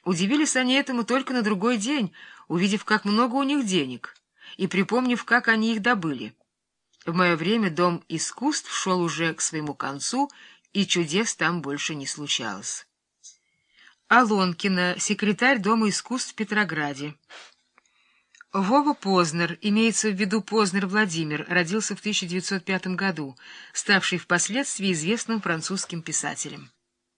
Удивились они этому только на другой день, увидев, как много у них денег, и припомнив, как они их добыли. В мое время Дом искусств шел уже к своему концу, и чудес там больше не случалось. Алонкина, секретарь Дома искусств в Петрограде. Вова Познер, имеется в виду Познер Владимир, родился в 1905 году, ставший впоследствии известным французским писателем.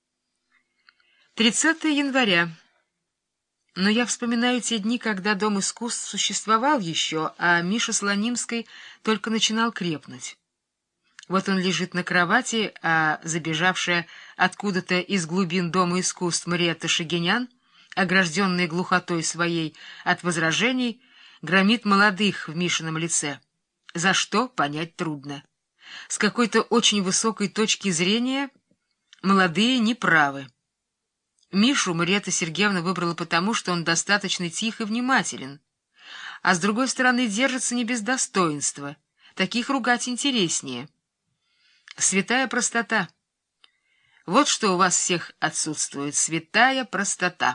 30 января. Но я вспоминаю те дни, когда Дом искусств существовал еще, а Миша Слонимский только начинал крепнуть. Вот он лежит на кровати, а забежавшая откуда-то из глубин Дома искусств Мариэтта Шагинян, огражденная глухотой своей от возражений, громит молодых в Мишином лице. За что, понять трудно. С какой-то очень высокой точки зрения молодые неправы. Мишу Мариэтта Сергеевна выбрала потому, что он достаточно тих и внимателен, а с другой стороны держится не без достоинства. Таких ругать интереснее. Святая простота. Вот что у вас всех отсутствует — святая простота.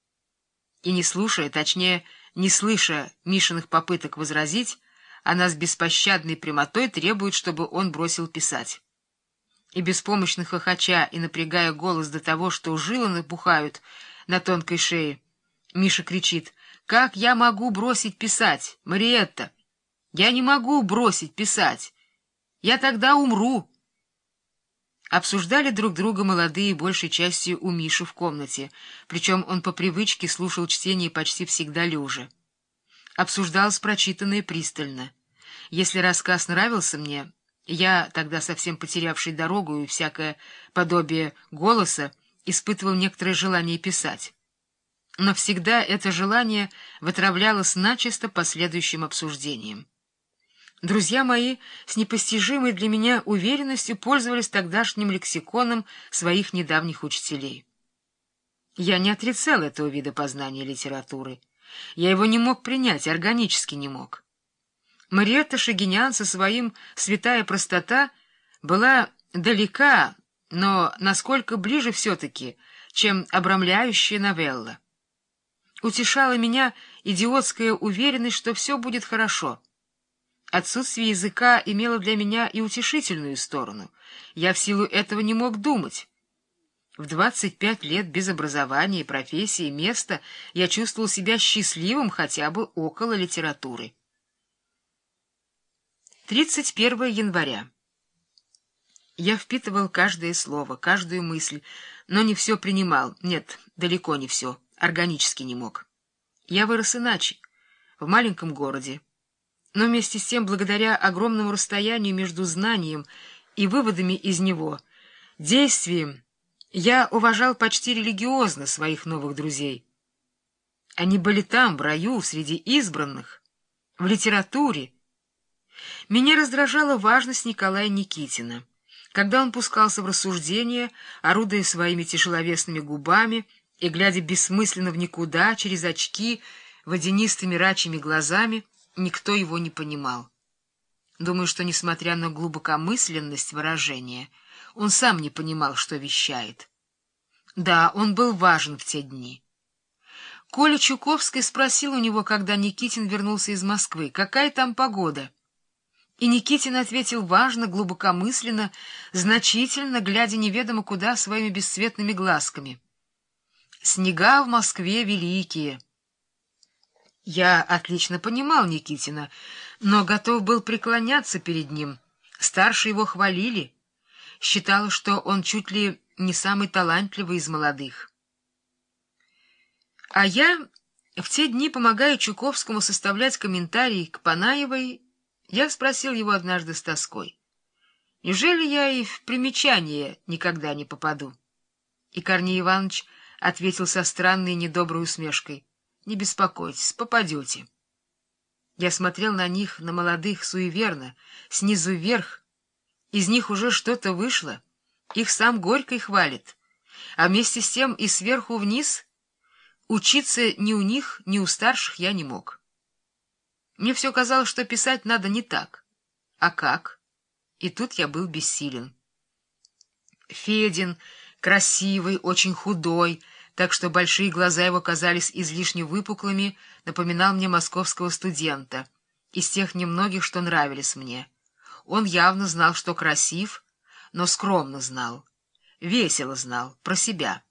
И не слушая, точнее, не слыша Мишиных попыток возразить, она с беспощадной прямотой требует, чтобы он бросил писать. И беспомощно хохоча и напрягая голос до того, что жилы напухают на тонкой шее, Миша кричит: «Как я могу бросить писать, Мариэтта? Я не могу бросить писать. Я тогда умру». Обсуждали друг друга молодые, большей частью у Миши в комнате, причем он по привычке слушал чтение почти всегда лежа. Обсуждалось прочитанное пристально. Если рассказ нравился мне, я, тогда совсем потерявший дорогу и всякое подобие голоса, испытывал некоторое желание писать. Но всегда это желание вытравлялось начисто последующим обсуждением. Друзья мои с непостижимой для меня уверенностью пользовались тогдашним лексиконом своих недавних учителей. Я не отрицал этого вида познания литературы. Я его не мог принять, органически не мог. Мариэтта Шагинян со своим «святая простота» была далека, но насколько ближе все-таки, чем обрамляющая новелла. Утешала меня идиотская уверенность, что все будет хорошо. Отсутствие языка имело для меня и утешительную сторону. Я в силу этого не мог думать. В 25 лет без образования, профессии, места я чувствовал себя счастливым хотя бы около литературы. 31 января. Я впитывал каждое слово, каждую мысль, но не все принимал. Нет, далеко не все, органически не мог. Я вырос иначе, в маленьком городе. Но вместе с тем, благодаря огромному расстоянию между знанием и выводами из него, действием, я уважал почти религиозно своих новых друзей. Они были там, в раю, среди избранных, в литературе. Меня раздражала важность Николая Никитина. Когда он пускался в рассуждения, орудуя своими тяжеловесными губами и глядя бессмысленно в никуда, через очки, водянистыми рачьими глазами, никто его не понимал. Думаю, что, несмотря на глубокомысленность выражения, он сам не понимал, что вещает. Да, он был важен в те дни. Коля Чуковский спросил у него, когда Никитин вернулся из Москвы, какая там погода. И Никитин ответил важно, глубокомысленно, значительно, глядя неведомо куда своими бесцветными глазками: «Снега в Москве великие». Я отлично понимал Никитина, но готов был преклоняться перед ним. Старшие его хвалили. Считала, что он чуть ли не самый талантливый из молодых. А я в те дни, помогая Чуковскому составлять комментарии к Панаевой, я спросил его однажды с тоской: «Неужели я и в примечание никогда не попаду?» И Корней Иванович ответил со странной недоброй усмешкой: «Не беспокойтесь, попадете». Я смотрел на них, на молодых, суеверно, снизу вверх. Из них уже что-то вышло, их сам Горький хвалит, а вместе с тем и сверху вниз учиться ни у них, ни у старших я не мог. Мне все казалось, что писать надо не так. А как? И тут я был бессилен. Федин, красивый, очень худой, так что большие глаза его казались излишне выпуклыми, напоминал мне московского студента, из тех немногих, что нравились мне. Он явно знал, что красив, но скромно знал, весело знал, про себя.